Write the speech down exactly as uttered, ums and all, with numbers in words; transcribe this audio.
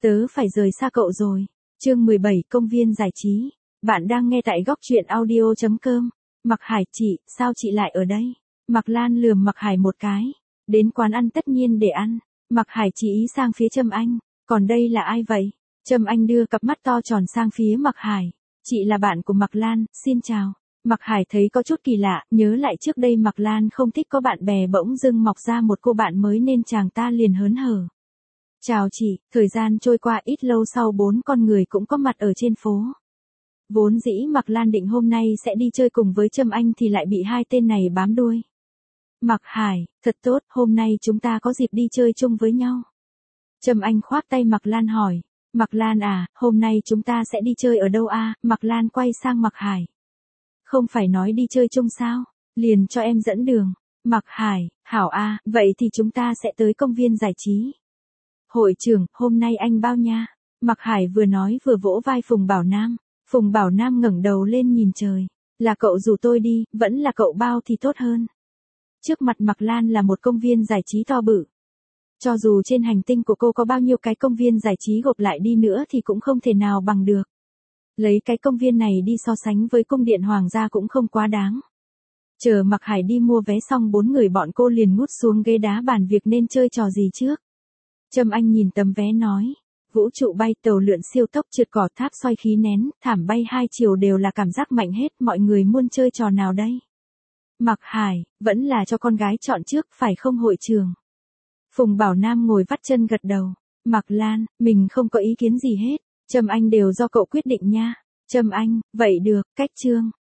Tớ phải rời xa cậu rồi. Chương mười bảy Công viên giải trí. Bạn đang nghe tại góc truyện audio chấm com. Mặc Hải, chị, sao chị lại ở đây? Mặc Lan lườm Mặc Hải một cái. Đến quán ăn tất nhiên để ăn. Mặc Hải chỉ ý sang phía Trâm Anh. Còn đây là ai vậy? Trâm Anh đưa cặp mắt to tròn sang phía Mặc Hải. Chị là bạn của Mặc Lan, xin chào. Mặc Hải thấy có chút kỳ lạ, nhớ lại trước đây Mặc Lan không thích có bạn bè, bỗng dưng mọc ra một cô bạn mới nên chàng ta liền hớn hở. Chào chị, thời gian trôi qua ít lâu sau bốn con người cũng có mặt ở trên phố. Vốn dĩ Mặc Lan định hôm nay sẽ đi chơi cùng với Trâm Anh thì lại bị hai tên này bám đuôi. Mặc Hải, thật tốt, hôm nay chúng ta có dịp đi chơi chung với nhau. Trâm Anh khoác tay Mặc Lan hỏi. Mặc Lan à, hôm nay chúng ta sẽ đi chơi ở đâu a? Mặc Lan quay sang Mặc Hải. Không phải nói đi chơi chung sao? Liền cho em dẫn đường. Mặc Hải, hảo a, vậy thì chúng ta sẽ tới công viên giải trí. Hội trưởng, hôm nay anh bao nha. Mặc Hải vừa nói vừa vỗ vai Phùng Bảo Nam. Phùng Bảo Nam ngẩng đầu lên nhìn trời. Là cậu rủ tôi đi, vẫn là cậu bao thì tốt hơn. Trước mặt Mặc Lan là một công viên giải trí to bự. Cho dù trên hành tinh của cô có bao nhiêu cái công viên giải trí gộp lại đi nữa thì cũng không thể nào bằng được. Lấy cái công viên này đi so sánh với cung điện hoàng gia cũng không quá đáng. Chờ Mặc Hải đi mua vé xong bốn người bọn cô liền ngút xuống ghế đá bàn việc nên chơi trò gì trước. Trâm Anh nhìn tấm vé nói. Vũ trụ bay, tàu lượn siêu tốc, trượt cỏ, tháp xoay khí nén, thảm bay hai chiều đều là cảm giác mạnh hết, mọi người muốn chơi trò nào đây? Mặc Hải, vẫn là cho con gái chọn trước phải không hội trường? Phùng Bảo Nam ngồi vắt chân gật đầu. Mặc Lan, mình không có ý kiến gì hết. Trâm Anh đều do cậu quyết định nha. Trâm Anh, vậy được, cách chương.